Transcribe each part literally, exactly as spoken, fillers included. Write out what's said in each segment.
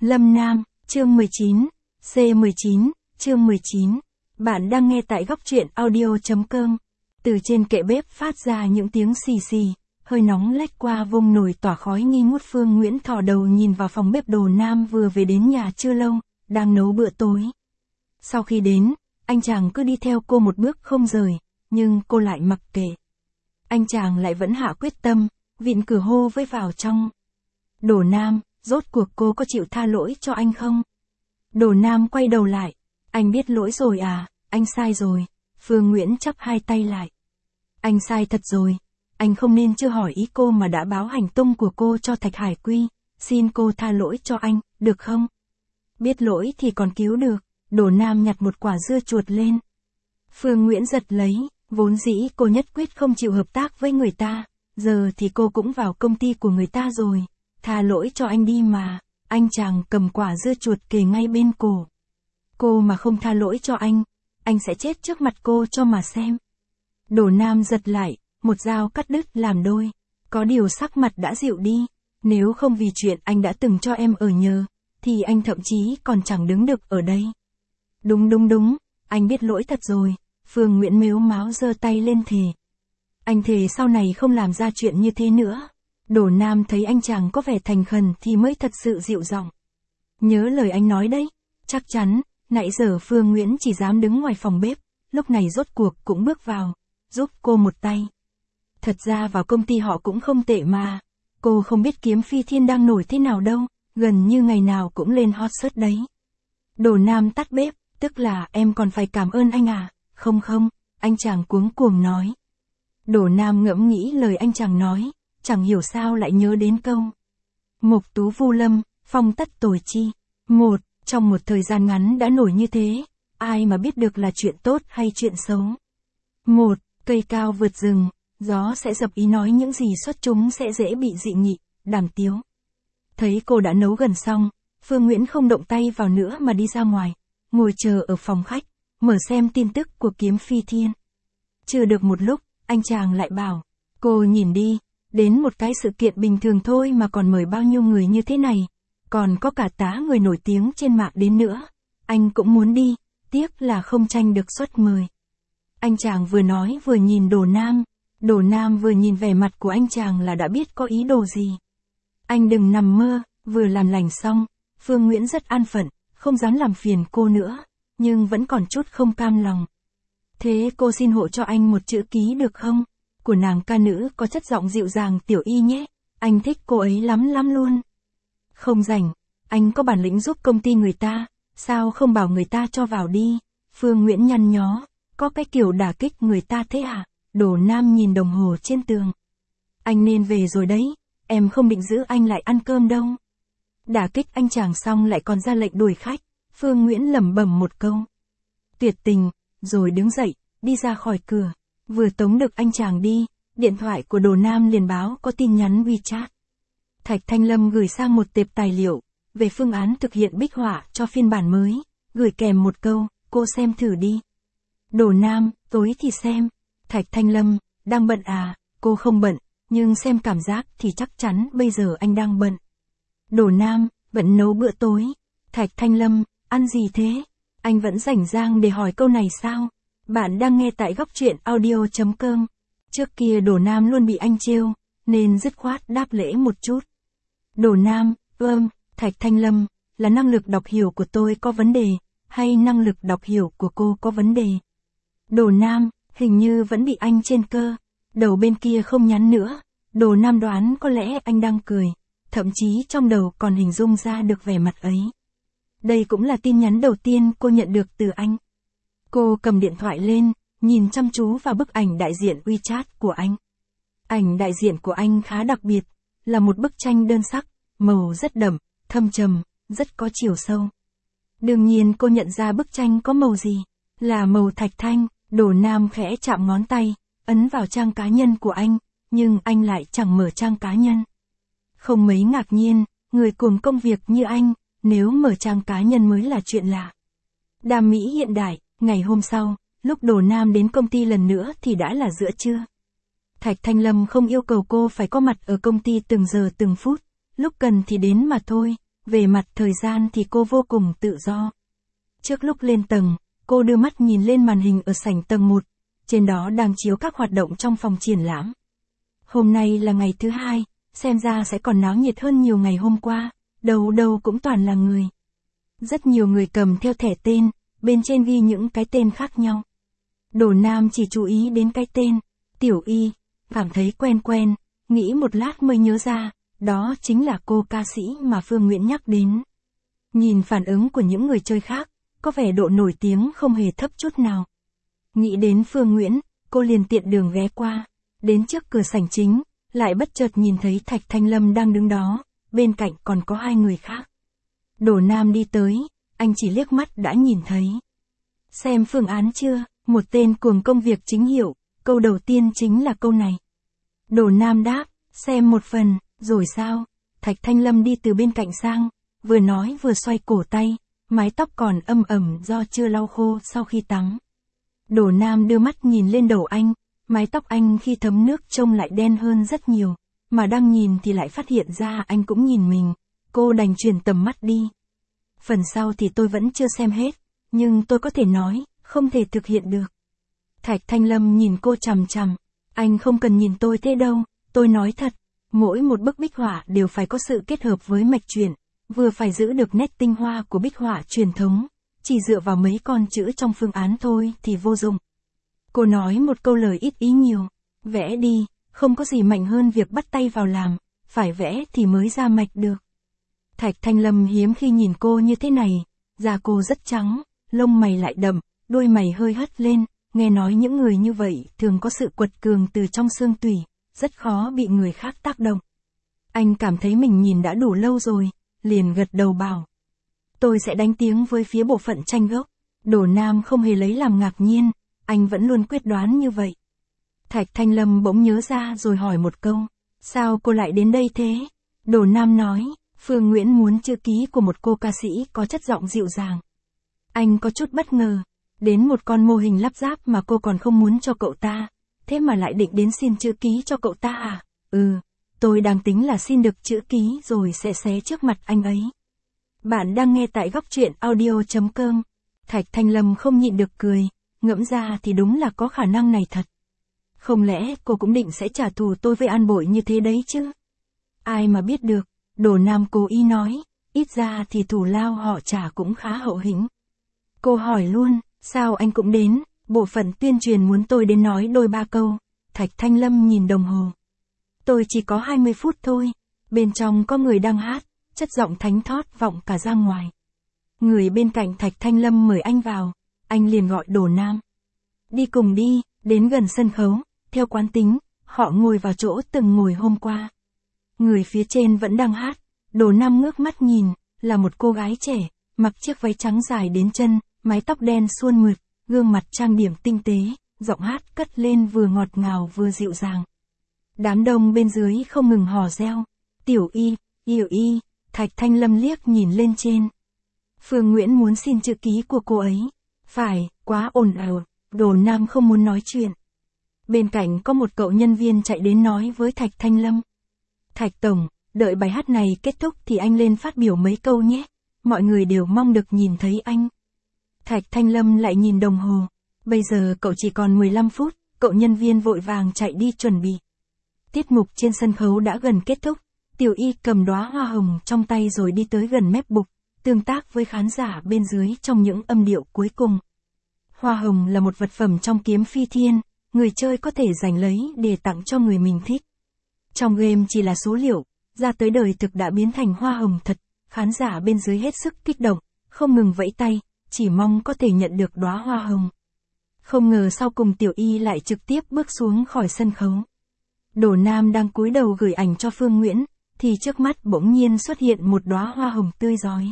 Lâm Nam, chương mười chín, C mười chín, chương mười chín. Bạn đang nghe tại góc truyện audio.com. Từ trên kệ bếp phát ra những tiếng xì xì, hơi nóng lách qua vung nồi tỏa khói nghi ngút. Phương Nguyễn thò đầu nhìn vào phòng bếp. Đồ Nam vừa về đến nhà chưa lâu, đang nấu bữa tối. Sau khi đến, anh chàng cứ đi theo cô một bước không rời, nhưng cô lại mặc kệ. Anh chàng lại vẫn hạ quyết tâm, vịn cửa hô với vào trong. Đồ Nam, rốt cuộc cô có chịu tha lỗi cho anh không? Đồ Nam quay đầu lại. Anh biết lỗi rồi à, anh sai rồi. Phương Nguyễn chắp hai tay lại. Anh sai thật rồi. Anh không nên chưa hỏi ý cô mà đã báo hành tung của cô cho Thạch Hải Quy. Xin cô tha lỗi cho anh, được không? Biết lỗi thì còn cứu được. Đồ Nam nhặt một quả dưa chuột lên. Phương Nguyễn giật lấy. Vốn dĩ cô nhất quyết không chịu hợp tác với người ta. Giờ thì cô cũng vào công ty của người ta rồi. Tha lỗi cho anh đi mà. Anh chàng cầm quả dưa chuột kề ngay bên cổ. Cô mà không tha lỗi cho anh, anh sẽ chết trước mặt cô cho mà xem. Đồ Nam giật lại, một dao cắt đứt làm đôi. Có điều sắc mặt đã dịu đi. Nếu không vì chuyện anh đã từng cho em ở nhờ, thì anh thậm chí còn chẳng đứng được ở đây. Đúng đúng đúng, anh biết lỗi thật rồi. Phương Nguyễn mếu máo giơ tay lên thề. Anh thề sau này không làm ra chuyện như thế nữa. Đồ Nam thấy anh chàng có vẻ thành khẩn thì mới thật sự dịu giọng. Nhớ lời anh nói đấy. Chắc chắn, nãy giờ Phương Nguyễn chỉ dám đứng ngoài phòng bếp, lúc này rốt cuộc cũng bước vào, giúp cô một tay. Thật ra vào công ty họ cũng không tệ mà. Cô không biết Kiếm Phi Thiên đang nổi thế nào đâu, gần như ngày nào cũng lên hot search đấy. Đồ Nam tắt bếp, tức là em còn phải cảm ơn anh à? Không không, anh chàng cuống cuồng nói. Đồ Nam ngẫm nghĩ lời anh chàng nói. Chẳng hiểu sao lại nhớ đến câu Mộc tú vu lâm, phong tất tồi chi. Một, trong một thời gian ngắn đã nổi như thế, ai mà biết được là chuyện tốt hay chuyện xấu. Một, cây cao vượt rừng, gió sẽ dập ý nói những gì xuất chúng sẽ dễ bị dị nghị, đàm tiếu. Thấy cô đã nấu gần xong, Phương Nguyễn không động tay vào nữa mà đi ra ngoài, ngồi chờ ở phòng khách, mở xem tin tức của Kiếm Phi Thiên. Chưa được một lúc, anh chàng lại bảo, cô nhìn đi. Đến một cái sự kiện bình thường thôi mà còn mời bao nhiêu người như thế này. Còn có cả tá người nổi tiếng trên mạng đến nữa. Anh cũng muốn đi, tiếc là không tranh được suất mời. Anh chàng vừa nói vừa nhìn Đồ Nam. Đồ Nam vừa nhìn vẻ mặt của anh chàng là đã biết có ý đồ gì. Anh đừng nằm mơ, vừa làm lành xong. Phương Nguyễn rất an phận, không dám làm phiền cô nữa. Nhưng vẫn còn chút không cam lòng. Thế cô xin hộ cho anh một chữ ký được không? Của nàng ca nữ có chất giọng dịu dàng Tiểu Y nhé, anh thích cô ấy lắm lắm luôn. Không rảnh, anh có bản lĩnh giúp công ty người ta, sao không bảo người ta cho vào đi? Phương Nguyễn nhăn nhó, có cái kiểu đả kích người ta thế à? Đồ Nam nhìn đồng hồ trên tường. Anh nên về rồi đấy, em không định giữ anh lại ăn cơm đâu. Đả kích anh chàng xong lại còn ra lệnh đuổi khách, Phương Nguyễn lẩm bẩm một câu. Tuyệt tình, rồi đứng dậy, đi ra khỏi cửa. Vừa tống được anh chàng đi, điện thoại của Đồ Nam liền báo có tin nhắn WeChat. Thạch Thanh Lâm gửi sang một tệp tài liệu, về phương án thực hiện bích họa cho phiên bản mới, gửi kèm một câu, cô xem thử đi. Đồ Nam, tối thì xem. Thạch Thanh Lâm, đang bận à? Cô không bận, nhưng xem cảm giác thì chắc chắn bây giờ anh đang bận. Đồ Nam, bận nấu bữa tối. Thạch Thanh Lâm, ăn gì thế? Anh vẫn rảnh rang để hỏi câu này sao? Bạn đang nghe tại góc truyện audio.com. Trước kia Đồ Nam luôn bị anh trêu, nên dứt khoát đáp lễ một chút. Đồ Nam, ơm, Thạch Thanh Lâm, là năng lực đọc hiểu của tôi có vấn đề, hay năng lực đọc hiểu của cô có vấn đề? Đồ Nam, hình như vẫn bị anh trên cơ. Đầu bên kia không nhắn nữa. Đồ Nam đoán có lẽ anh đang cười, thậm chí trong đầu còn hình dung ra được vẻ mặt ấy. Đây cũng là tin nhắn đầu tiên cô nhận được từ anh. Cô cầm điện thoại lên, nhìn chăm chú vào bức ảnh đại diện WeChat của anh. Ảnh đại diện của anh khá đặc biệt, là một bức tranh đơn sắc, màu rất đậm, thâm trầm, rất có chiều sâu. Đương nhiên cô nhận ra bức tranh có màu gì, là màu thạch thanh. Đồ Nam khẽ chạm ngón tay, ấn vào trang cá nhân của anh, nhưng anh lại chẳng mở trang cá nhân. Không mấy ngạc nhiên, người cùng công việc như anh, nếu mở trang cá nhân mới là chuyện lạ. Đam mỹ hiện đại. Ngày hôm sau, lúc Đồ Nam đến công ty lần nữa thì đã là giữa trưa. Thạch Thanh Lâm không yêu cầu cô phải có mặt ở công ty từng giờ từng phút, lúc cần thì đến mà thôi, về mặt thời gian thì cô vô cùng tự do. Trước lúc lên tầng, cô đưa mắt nhìn lên màn hình ở sảnh tầng một, trên đó đang chiếu các hoạt động trong phòng triển lãm. Hôm nay là ngày thứ hai, xem ra sẽ còn náo nhiệt hơn nhiều ngày hôm qua, đâu đâu cũng toàn là người. Rất nhiều người cầm theo thẻ tên, bên trên ghi những cái tên khác nhau. Đồ Nam chỉ chú ý đến cái tên, Tiểu Y, cảm thấy quen quen, nghĩ một lát mới nhớ ra, đó chính là cô ca sĩ mà Phương Nguyễn nhắc đến. Nhìn phản ứng của những người chơi khác, có vẻ độ nổi tiếng không hề thấp chút nào. Nghĩ đến Phương Nguyễn, cô liền tiện đường ghé qua, đến trước cửa sảnh chính, lại bất chợt nhìn thấy Thạch Thanh Lâm đang đứng đó, bên cạnh còn có hai người khác. Đồ Nam đi tới, anh chỉ liếc mắt đã nhìn thấy. Xem phương án chưa, một tên cuồng công việc chính hiệu, câu đầu tiên chính là câu này. Đồ Nam đáp, xem một phần, rồi sao? Thạch Thanh Lâm đi từ bên cạnh sang, vừa nói vừa xoay cổ tay, mái tóc còn âm ẩm do chưa lau khô sau khi tắm. Đồ Nam đưa mắt nhìn lên đầu anh, mái tóc anh khi thấm nước trông lại đen hơn rất nhiều, mà đang nhìn thì lại phát hiện ra anh cũng nhìn mình, cô đành chuyển tầm mắt đi. Phần sau thì tôi vẫn chưa xem hết, nhưng tôi có thể nói, không thể thực hiện được. Thạch Thanh Lâm nhìn cô chằm chằm, anh không cần nhìn tôi thế đâu, tôi nói thật, mỗi một bức bích họa đều phải có sự kết hợp với mạch truyện, vừa phải giữ được nét tinh hoa của bích họa truyền thống, chỉ dựa vào mấy con chữ trong phương án thôi thì vô dụng. Cô nói một câu lời ít ý nhiều, vẽ đi, không có gì mạnh hơn việc bắt tay vào làm, phải vẽ thì mới ra mạch được. Thạch Thanh Lâm hiếm khi nhìn cô như thế này, da cô rất trắng, lông mày lại đậm, đôi mày hơi hất lên, nghe nói những người như vậy thường có sự quật cường từ trong xương tủy, rất khó bị người khác tác động. Anh cảm thấy mình nhìn đã đủ lâu rồi, liền gật đầu bảo. Tôi sẽ đánh tiếng với phía bộ phận tranh gốc. Đồ Nam không hề lấy làm ngạc nhiên, anh vẫn luôn quyết đoán như vậy. Thạch Thanh Lâm bỗng nhớ ra rồi hỏi một câu, sao cô lại đến đây thế? Đồ Nam nói, Phương Nguyễn muốn chữ ký của một cô ca sĩ có chất giọng dịu dàng. Anh có chút bất ngờ, đến một con mô hình lắp ráp mà cô còn không muốn cho cậu ta, thế mà lại định đến xin chữ ký cho cậu ta à? Ừ, tôi đang tính là xin được chữ ký rồi sẽ xé trước mặt anh ấy. Bạn đang nghe tại góc truyện audio chấm com. Thạch Thanh Lâm không nhịn được cười, ngẫm ra thì đúng là có khả năng này thật. Không lẽ cô cũng định sẽ trả thù tôi với An Bội như thế đấy chứ? Ai mà biết được, Đồ Nam cố ý nói, ít ra thì thù lao họ trả cũng khá hậu hĩnh. Cô hỏi luôn, sao anh cũng đến, bộ phận tuyên truyền muốn tôi đến nói đôi ba câu. Thạch Thanh Lâm nhìn đồng hồ. Tôi chỉ có hai mươi phút thôi, bên trong có người đang hát, chất giọng thánh thót vọng cả ra ngoài. Người bên cạnh Thạch Thanh Lâm mời anh vào, anh liền gọi Đồ Nam. Đi cùng đi, đến gần sân khấu, theo quán tính, họ ngồi vào chỗ từng ngồi hôm qua. Người phía trên vẫn đang hát, Đồ Nam ngước mắt nhìn, là một cô gái trẻ, mặc chiếc váy trắng dài đến chân, mái tóc đen suôn mượt, gương mặt trang điểm tinh tế, giọng hát cất lên vừa ngọt ngào vừa dịu dàng. Đám đông bên dưới không ngừng hò reo, Tiểu Y, Tiểu Y, Thạch Thanh Lâm liếc nhìn lên trên. Phương Nguyễn muốn xin chữ ký của cô ấy. Phải, quá ồn ào, Đồ Nam không muốn nói chuyện. Bên cạnh có một cậu nhân viên chạy đến nói với Thạch Thanh Lâm. Thạch Tổng, đợi bài hát này kết thúc thì anh lên phát biểu mấy câu nhé. Mọi người đều mong được nhìn thấy anh. Thạch Thanh Lâm lại nhìn đồng hồ. Bây giờ cậu chỉ còn mười lăm phút, cậu nhân viên vội vàng chạy đi chuẩn bị. Tiết mục trên sân khấu đã gần kết thúc. Tiểu Y cầm đóa hoa hồng trong tay rồi đi tới gần mép bục, tương tác với khán giả bên dưới trong những âm điệu cuối cùng. Hoa hồng là một vật phẩm trong kiếm phi thiên, người chơi có thể giành lấy để tặng cho người mình thích. Trong game chỉ là số liệu, ra tới đời thực đã biến thành hoa hồng thật, khán giả bên dưới hết sức kích động, không ngừng vẫy tay, chỉ mong có thể nhận được đóa hoa hồng. Không ngờ sau cùng Tiểu Y lại trực tiếp bước xuống khỏi sân khấu. Đồ Nam đang cúi đầu gửi ảnh cho Phương Nguyễn, thì trước mắt bỗng nhiên xuất hiện một đóa hoa hồng tươi rói.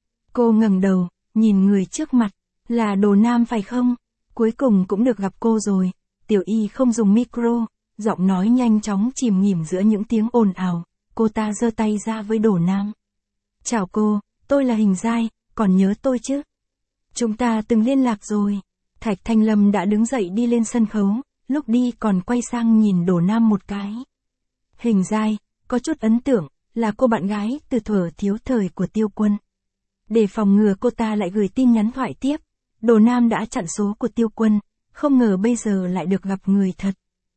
Cô ngẩng đầu, nhìn người trước mặt, là Đồ Nam phải không? Cuối cùng cũng được gặp cô rồi. Tiểu Y không dùng micro, giọng nói nhanh chóng chìm nghỉm giữa những tiếng ồn ào. Cô ta giơ tay ra với Đồ Nam. Chào cô, tôi là Hình Giai, còn nhớ tôi chứ? Chúng ta từng liên lạc rồi. Thạch Thanh Lâm đã đứng dậy đi lên sân khấu, lúc đi còn quay sang nhìn Đồ Nam một cái. Hình Giai, có chút ấn tượng, là cô bạn gái từ thuở thiếu thời của Tiêu Quân. Để phòng ngừa cô ta lại gửi tin nhắn thoại tiếp, Đồ Nam đã chặn số của Tiêu Quân, không ngờ bây giờ lại được gặp người thật.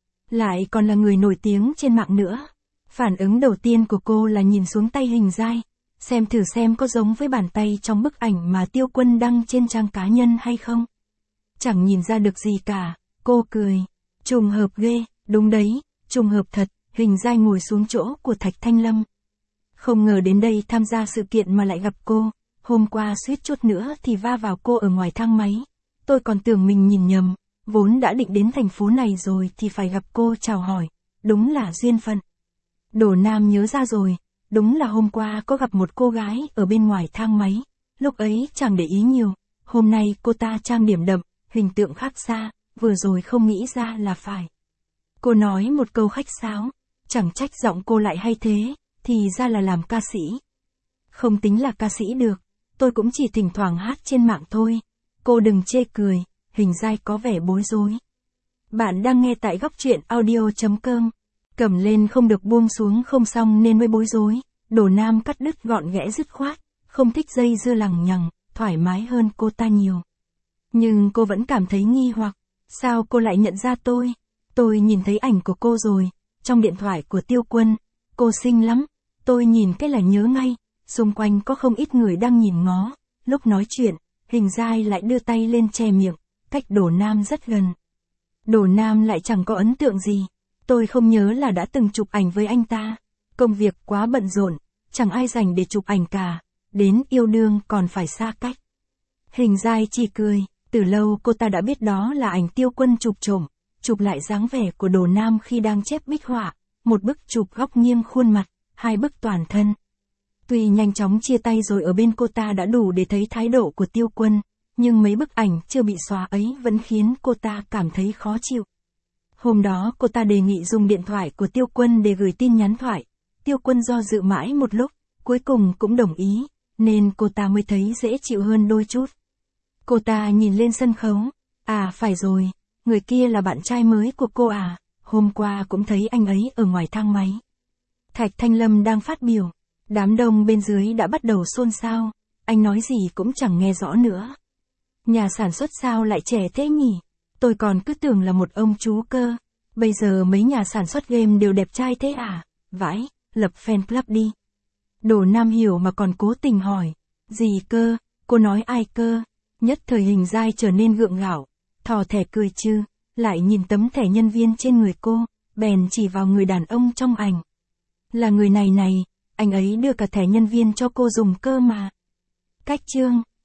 Lại còn là người nổi tiếng trên mạng nữa. Phản ứng đầu tiên của cô là nhìn xuống tay Hình Giai, xem thử xem có giống với bàn tay trong bức ảnh mà Tiêu Quân đăng trên trang cá nhân hay không. Chẳng nhìn ra được gì cả, cô cười. Trùng hợp ghê, đúng đấy, trùng hợp thật. Hình Giai ngồi xuống chỗ của Thạch Thanh Lâm. Không ngờ đến đây tham gia sự kiện mà lại gặp cô. Hôm qua suýt chút nữa thì va vào cô ở ngoài thang máy. Tôi còn tưởng mình nhìn nhầm, vốn đã định đến thành phố này rồi thì phải gặp cô chào hỏi. Đúng là duyên phận. Đồ Nam nhớ ra rồi, đúng là hôm qua có gặp một cô gái ở bên ngoài thang máy. Lúc ấy chẳng để ý nhiều, hôm nay cô ta trang điểm đậm, hình tượng khác xa, vừa rồi không nghĩ ra là phải. Cô nói một câu khách sáo, chẳng trách giọng cô lại hay thế, thì ra là làm ca sĩ. Không tính là ca sĩ được, tôi cũng chỉ thỉnh thoảng hát trên mạng thôi. Cô đừng chê cười, Hình Giai có vẻ bối rối. Bạn đang nghe tại góc truyện audio chấm com. Cầm lên không được buông xuống không xong nên mới bối rối. Đồ Nam cắt đứt gọn ghẽ dứt khoát, không thích dây dưa lằng nhằng, thoải mái hơn cô ta nhiều. Nhưng cô vẫn cảm thấy nghi hoặc, sao cô lại nhận ra tôi? Tôi nhìn thấy ảnh của cô rồi, trong điện thoại của Tiêu Quân. Cô xinh lắm, tôi nhìn cái là nhớ ngay, xung quanh có không ít người đang nhìn ngó. Lúc nói chuyện, Hình Giai lại đưa tay lên che miệng, cách Đồ Nam rất gần. Đồ Nam lại chẳng có ấn tượng gì, tôi không nhớ là đã từng chụp ảnh với anh ta. Công việc quá bận rộn, chẳng ai rảnh để chụp ảnh cả, đến yêu đương còn phải xa cách. Hình Giai chỉ cười, từ lâu cô ta đã biết đó là ảnh Tiêu Quân chụp trộm, chụp lại dáng vẻ của Đồ Nam khi đang chép bích họa, một bức chụp góc nghiêng khuôn mặt, hai bức toàn thân. Tuy nhanh chóng chia tay rồi ở bên cô ta đã đủ để thấy thái độ của Tiêu Quân, nhưng mấy bức ảnh chưa bị xóa ấy vẫn khiến cô ta cảm thấy khó chịu. Hôm đó cô ta đề nghị dùng điện thoại của Tiêu Quân để gửi tin nhắn thoại. Tiêu Quân do dự mãi một lúc, cuối cùng cũng đồng ý, nên cô ta mới thấy dễ chịu hơn đôi chút. Cô ta nhìn lên sân khấu, à phải rồi, người kia là bạn trai mới của cô à, hôm qua cũng thấy anh ấy ở ngoài thang máy. Thạch Thanh Lâm đang phát biểu, đám đông bên dưới đã bắt đầu xôn xao, anh nói gì cũng chẳng nghe rõ nữa. Nhà sản xuất sao lại trẻ thế nhỉ? Tôi còn cứ tưởng là một ông chú cơ. Bây giờ mấy nhà sản xuất game đều đẹp trai thế à? Vãi, lập fan club đi. Đồ Nam hiểu mà còn cố tình hỏi. Gì cơ? Cô nói ai cơ? Nhất thời Hình Giai trở nên gượng gạo. Thò thẻ cười chứ. Lại nhìn tấm thẻ nhân viên trên người cô. Bèn chỉ vào người đàn ông trong ảnh. Là người này này. Anh ấy đưa cả thẻ nhân viên cho cô dùng cơ mà. Cách chương.